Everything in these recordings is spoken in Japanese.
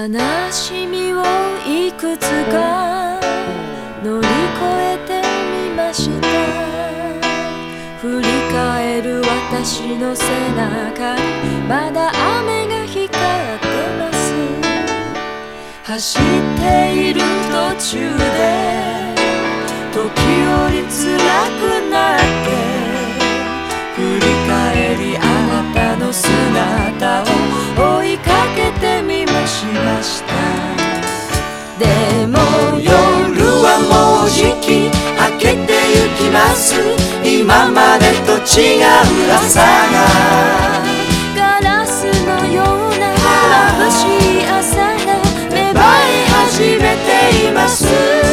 悲しみをいくつか乗り越えてみました。振り返る私の背中にまだ雨が光ってます。走っている途中で時折辛くなって振り返りあなたの姿を追いかけてみました。でも夜はもうじき明けてゆきます。今までと違う朝がガラスのような眩しい朝が芽生え始めています。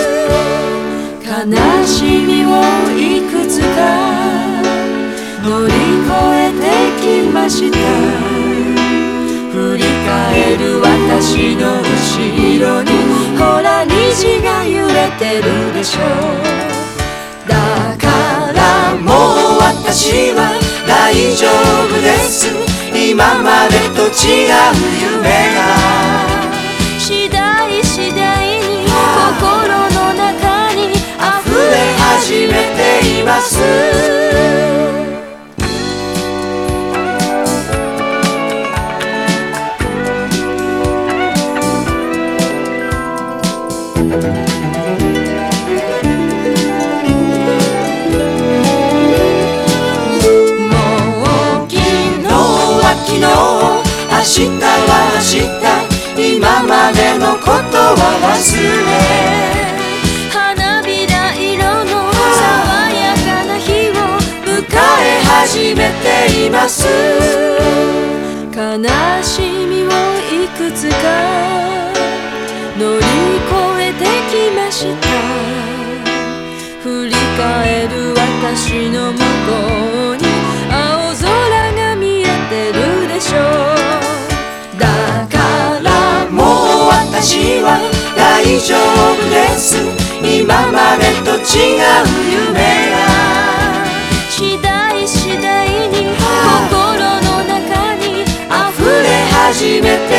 悲しみをいくつか乗り越えてきました。振り返る私の後ろにほら虹が揺れてるでしょう。だからもう私は大丈夫です。今までと違う夢が次第次第に心の中に溢れ始めています。明日は明日、今までのことは忘れ花びら色の爽やかな日を迎え始めています。悲しみをいくつか乗り越えてきました。振り返る私の向こうに青空が見えてるでしょう。私は大丈夫です。今までと違う夢が次第次第に心の中に溢れ始めて